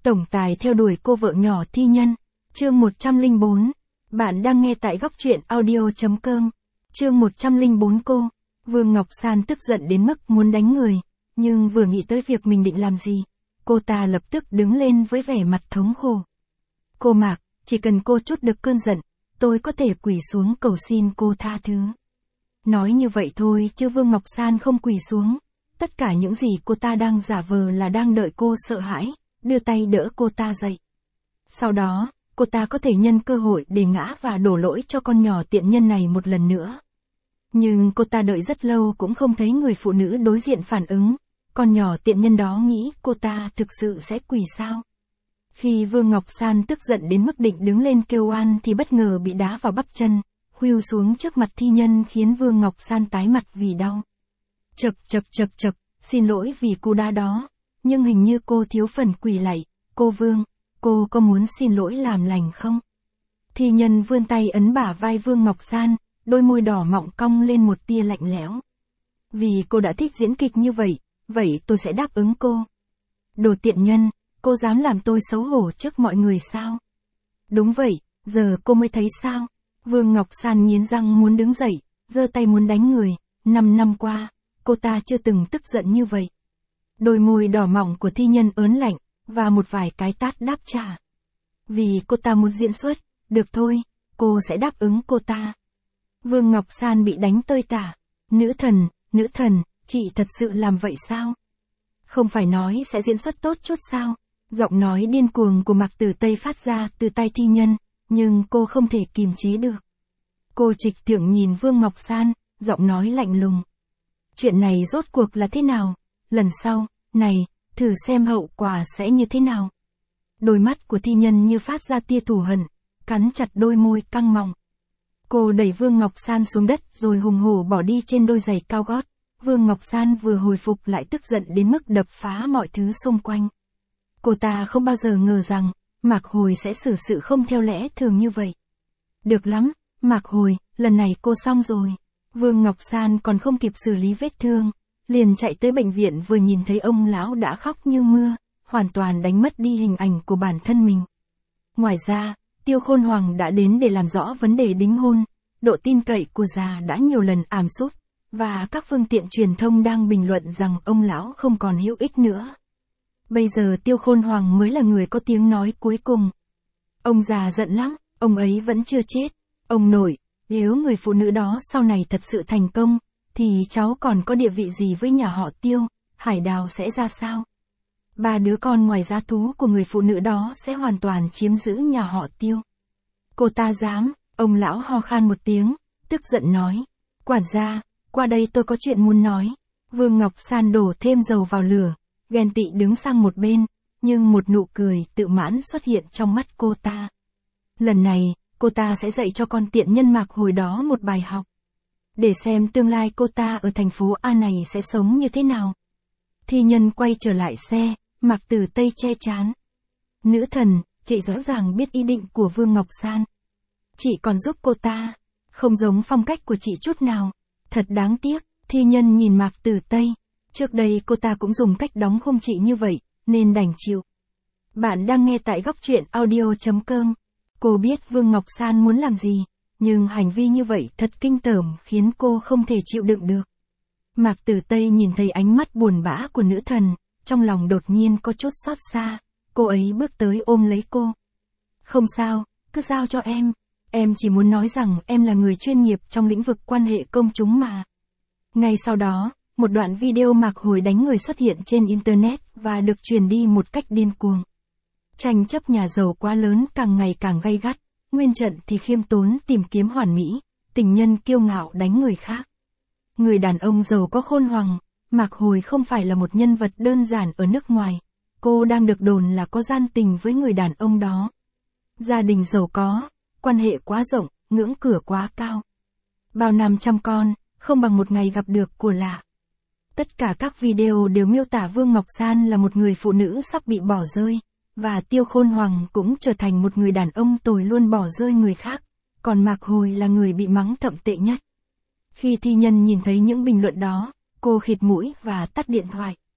Tổng tài theo đuổi cô vợ nhỏ thi nhân. Chương 104. Bạn đang nghe tại góc truyện audio.com. Chương 104 cô. Vương Ngọc San tức giận đến mức muốn đánh người, nhưng vừa nghĩ tới việc mình định làm gì, cô ta lập tức đứng lên với vẻ mặt thống khổ. Cô Mạc, chỉ cần cô trút được cơn giận, tôi có thể quỳ xuống cầu xin cô tha thứ. Nói như vậy thôi chứ Vương Ngọc San không quỳ xuống. Tất cả những gì cô ta đang giả vờ là đang đợi cô sợ hãi, đưa tay đỡ cô ta dậy. Sau đó, cô ta có thể nhân cơ hội để ngã và đổ lỗi cho con nhỏ tiện nhân này một lần nữa. Nhưng cô ta đợi rất lâu cũng không thấy người phụ nữ đối diện phản ứng. Con nhỏ tiện nhân đó nghĩ cô ta thực sự sẽ quỳ sao? Khi Vương Ngọc San tức giận đến mức định đứng lên kêu oan thì bất ngờ bị đá vào bắp chân, khuỵu xuống trước mặt thi nhân khiến Vương Ngọc San tái mặt vì đau. Chậc, xin lỗi vì cú đá đó, nhưng hình như cô thiếu phần quỳ lạy. Cô Vương, cô có muốn xin lỗi làm lành không? Thi nhân vươn tay ấn bả vai Vương Ngọc San, đôi môi đỏ mọng cong lên một tia lạnh lẽo. Vì cô đã thích diễn kịch như vậy, vậy tôi sẽ đáp ứng cô. Đồ tiện nhân, cô dám làm tôi xấu hổ trước mọi người sao? Đúng vậy, giờ cô mới thấy sao? Vương Ngọc San nghiến răng muốn đứng dậy, giơ tay muốn đánh người. 5 năm qua, cô ta chưa từng tức giận như vậy. Đôi môi đỏ mọng của thi nhân ớn lạnh, và một vài cái tát đáp trả. Vì cô ta muốn diễn xuất, được thôi, cô sẽ đáp ứng cô ta. Vương Ngọc San bị đánh tơi tả. Nữ thần, chị thật sự làm vậy sao? Không phải nói sẽ diễn xuất tốt chút sao? Giọng nói điên cuồng của Mạc Tử Tây phát ra từ tay thi nhân, nhưng cô không thể kìm chế được. Cô trịch thượng nhìn Vương Ngọc San, giọng nói lạnh lùng. Chuyện này rốt cuộc là thế nào? Lần sau, này, thử xem hậu quả sẽ như thế nào. Đôi mắt của thi nhân như phát ra tia thù hận, cắn chặt đôi môi căng mọng. Cô đẩy Vương Ngọc San xuống đất rồi hùng hổ bỏ đi trên đôi giày cao gót. Vương Ngọc San vừa hồi phục lại tức giận đến mức đập phá mọi thứ xung quanh. Cô ta không bao giờ ngờ rằng, Mạc Hồi sẽ xử sự không theo lẽ thường như vậy. Được lắm, Mạc Hồi, lần này cô xong rồi. Vương Ngọc San còn không kịp xử lý vết thương, liền chạy tới bệnh viện vừa nhìn thấy ông lão đã khóc như mưa, hoàn toàn đánh mất đi hình ảnh của bản thân mình. Ngoài ra, Tiêu Khôn Hoàng đã đến để làm rõ vấn đề đính hôn, độ tin cậy của già đã nhiều lần ảm sút, và các phương tiện truyền thông đang bình luận rằng ông lão không còn hữu ích nữa. Bây giờ Tiêu Khôn Hoàng mới là người có tiếng nói cuối cùng. Ông già giận lắm, ông ấy vẫn chưa chết. Ông nội, nếu người phụ nữ đó sau này thật sự thành công, thì cháu còn có địa vị gì với nhà họ Tiêu, Hải Đào sẽ ra sao? 3 đứa con ngoài giá thú của người phụ nữ đó sẽ hoàn toàn chiếm giữ nhà họ Tiêu. Cô ta dám, ông lão ho khan một tiếng, tức giận nói. Quản gia, qua đây tôi có chuyện muốn nói. Vương Ngọc San đổ thêm dầu vào lửa, ghen tị đứng sang một bên, nhưng một nụ cười tự mãn xuất hiện trong mắt cô ta. Lần này, cô ta sẽ dạy cho con tiện nhân Mạc Hồi đó một bài học. Để xem tương lai cô ta ở thành phố A này sẽ sống như thế nào. Thi nhân quay trở lại xe, Mạc Tử Tây che chán. Nữ thần, chị rõ ràng biết ý định của Vương Ngọc San. Chị còn giúp cô ta, không giống phong cách của chị chút nào. Thật đáng tiếc, thi nhân nhìn Mạc Tử Tây. Trước đây cô ta cũng dùng cách đóng khung chị như vậy, nên đành chịu. Bạn đang nghe tại góc truyện audio.com. Cô biết Vương Ngọc San muốn làm gì, nhưng hành vi như vậy thật kinh tởm khiến cô không thể chịu đựng được. Mạc Tử Tây nhìn thấy ánh mắt buồn bã của nữ thần, trong lòng đột nhiên có chút xót xa. Cô ấy bước tới ôm lấy cô. Không sao, cứ giao cho em chỉ muốn nói rằng em là người chuyên nghiệp trong lĩnh vực quan hệ công chúng mà. Ngay sau đó, một đoạn video Mạc Hồi đánh người xuất hiện trên Internet và được truyền đi một cách điên cuồng. Tranh chấp nhà giàu quá lớn càng ngày càng gay gắt, nguyên trận thì khiêm tốn tìm kiếm hoàn mỹ, tình nhân kiêu ngạo đánh người khác. Người đàn ông giàu có khôn hoàng, Mạc Hồi không phải là một nhân vật đơn giản ở nước ngoài, cô đang được đồn là có gian tình với người đàn ông đó. Gia đình giàu có, quan hệ quá rộng, ngưỡng cửa quá cao. Bao năm chăm con, không bằng một ngày gặp được của lạ. Tất cả các video đều miêu tả Vương Ngọc San là một người phụ nữ sắp bị bỏ rơi, và Tiêu Khôn Hoàng cũng trở thành một người đàn ông tồi luôn bỏ rơi người khác, còn Mạc Hồi là người bị mắng thậm tệ nhất. Khi thi nhân nhìn thấy những bình luận đó, cô khịt mũi và tắt điện thoại.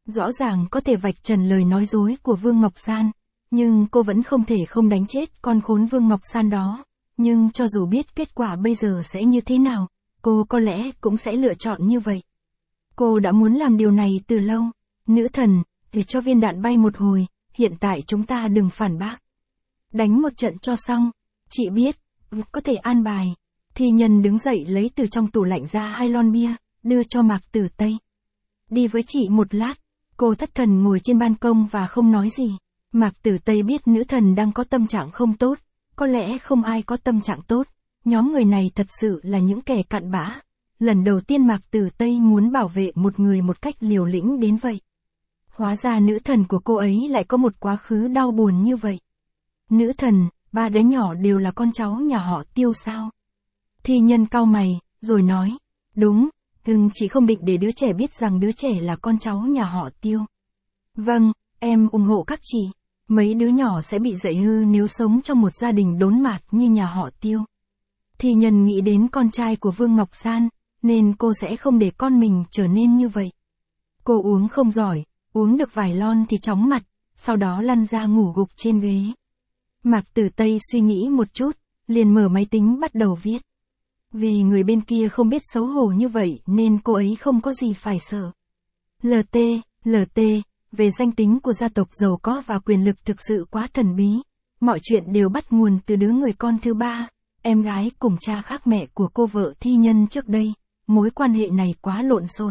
Rõ ràng có thể vạch trần lời nói dối của Vương Ngọc San, nhưng cô vẫn không thể không đánh chết con khốn Vương Ngọc San đó. Nhưng cho dù biết kết quả bây giờ sẽ như thế nào, cô có lẽ cũng sẽ lựa chọn như vậy. Cô đã muốn làm điều này từ lâu. Nữ thần, để cho viên đạn bay một hồi, hiện tại chúng ta đừng phản bác. Đánh một trận cho xong, chị biết, có thể an bài. Thi Nhân đứng dậy lấy từ trong tủ lạnh ra 2 lon bia, đưa cho Mạc Tử Tây. Đi với chị một lát, cô thất thần ngồi trên ban công và không nói gì. Mạc Tử Tây biết nữ thần đang có tâm trạng không tốt, có lẽ không ai có tâm trạng tốt, nhóm người này thật sự là những kẻ cặn bã. Lần đầu tiên Mạc Tử Tây muốn bảo vệ một người một cách liều lĩnh đến vậy. Hóa ra nữ thần của cô ấy lại có một quá khứ đau buồn như vậy. Nữ thần, 3 đứa nhỏ đều là con cháu nhà họ Tiêu sao? Thi Nhân cau mày, rồi nói, đúng, chị không định để đứa trẻ biết rằng đứa trẻ là con cháu nhà họ Tiêu. Vâng, em ủng hộ các chị. Mấy đứa nhỏ sẽ bị dạy hư nếu sống trong một gia đình đốn mạt như nhà họ Tiêu. Thi Nhân nghĩ đến con trai của Vương Ngọc San, nên cô sẽ không để con mình trở nên như vậy. Cô uống không giỏi, uống được vài lon thì chóng mặt, sau đó lăn ra ngủ gục trên ghế. Mạc Tử Tây suy nghĩ một chút, liền mở máy tính bắt đầu viết. Vì người bên kia không biết xấu hổ như vậy nên cô ấy không có gì phải sợ. LT, về danh tính của gia tộc giàu có và quyền lực thực sự quá thần bí. Mọi chuyện đều bắt nguồn từ đứa người con thứ 3, em gái cùng cha khác mẹ của cô vợ Thi Nhân trước đây. Mối quan hệ này quá lộn xộn.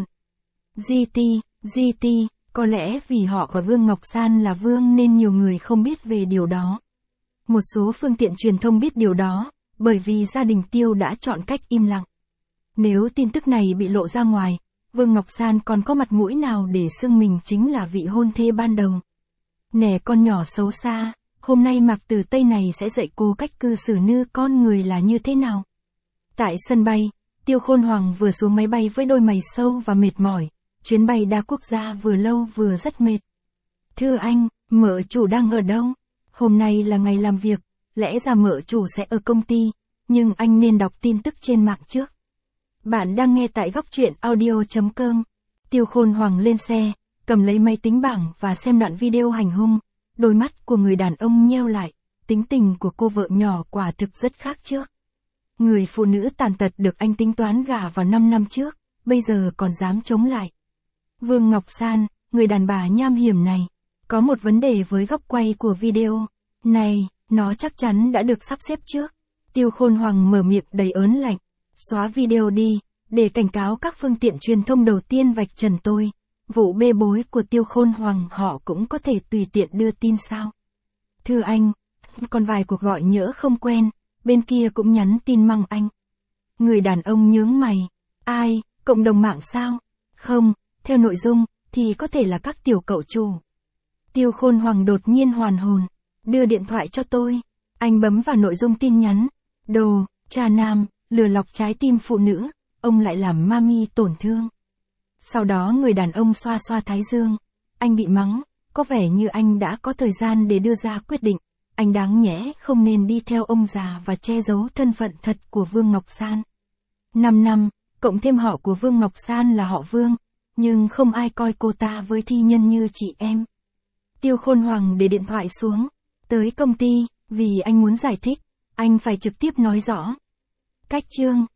GT, có lẽ vì họ và Vương Ngọc San là Vương nên nhiều người không biết về điều đó. Một số phương tiện truyền thông biết điều đó, bởi vì gia đình Tiêu đã chọn cách im lặng. Nếu tin tức này bị lộ ra ngoài, Vương Ngọc San còn có mặt mũi nào để xưng mình chính là vị hôn thê ban đầu. Nè con nhỏ xấu xa, hôm nay Mạc Tử Tây này sẽ dạy cô cách cư xử như con người là như thế nào. Tại sân bay, Tiêu Khôn Hoàng vừa xuống máy bay với đôi mày sâu và mệt mỏi, chuyến bay đa quốc gia vừa lâu vừa rất mệt. Thưa anh, mợ chủ đang ở đâu? Hôm nay là ngày làm việc, lẽ ra mợ chủ sẽ ở công ty, nhưng anh nên đọc tin tức trên mạng trước. Bạn đang nghe tại góc truyện audio.com. Tiêu Khôn Hoàng lên xe, cầm lấy máy tính bảng và xem đoạn video hành hung. Đôi mắt của người đàn ông nheo lại, tính tình của cô vợ nhỏ quả thực rất khác trước. Người phụ nữ tàn tật được anh tính toán gả vào 5 năm trước, bây giờ còn dám chống lại. Vương Ngọc San, người đàn bà nham hiểm này, có một vấn đề với góc quay của video này, nó chắc chắn đã được sắp xếp trước. Tiêu Khôn Hoàng mở miệng đầy ớn lạnh, xóa video đi, để cảnh cáo các phương tiện truyền thông đầu tiên vạch trần tôi. Vụ bê bối của Tiêu Khôn Hoàng họ cũng có thể tùy tiện đưa tin sao? Thưa anh, còn vài cuộc gọi nhỡ không quen, bên kia cũng nhắn tin măng anh. Người đàn ông nhướng mày, ai, cộng đồng mạng sao? Không, theo nội dung, thì có thể là các tiểu cậu chủ. Tiêu Khôn Hoàng đột nhiên hoàn hồn, đưa điện thoại cho tôi. Anh bấm vào nội dung tin nhắn. Đồ, cha nam, lừa lọc trái tim phụ nữ, ông lại làm mami tổn thương. Sau đó người đàn ông xoa xoa thái dương. Anh bị mắng, có vẻ như anh đã có thời gian để đưa ra quyết định. Anh đáng nhẽ không nên đi theo ông già và che giấu thân phận thật của Vương Ngọc San. 5 năm, cộng thêm họ của Vương Ngọc San là họ Vương, nhưng không ai coi cô ta với Thi Nhân như chị em. Tiêu Khôn Hoàng để điện thoại xuống, tới công ty, vì anh muốn giải thích, anh phải trực tiếp nói rõ. Cách chương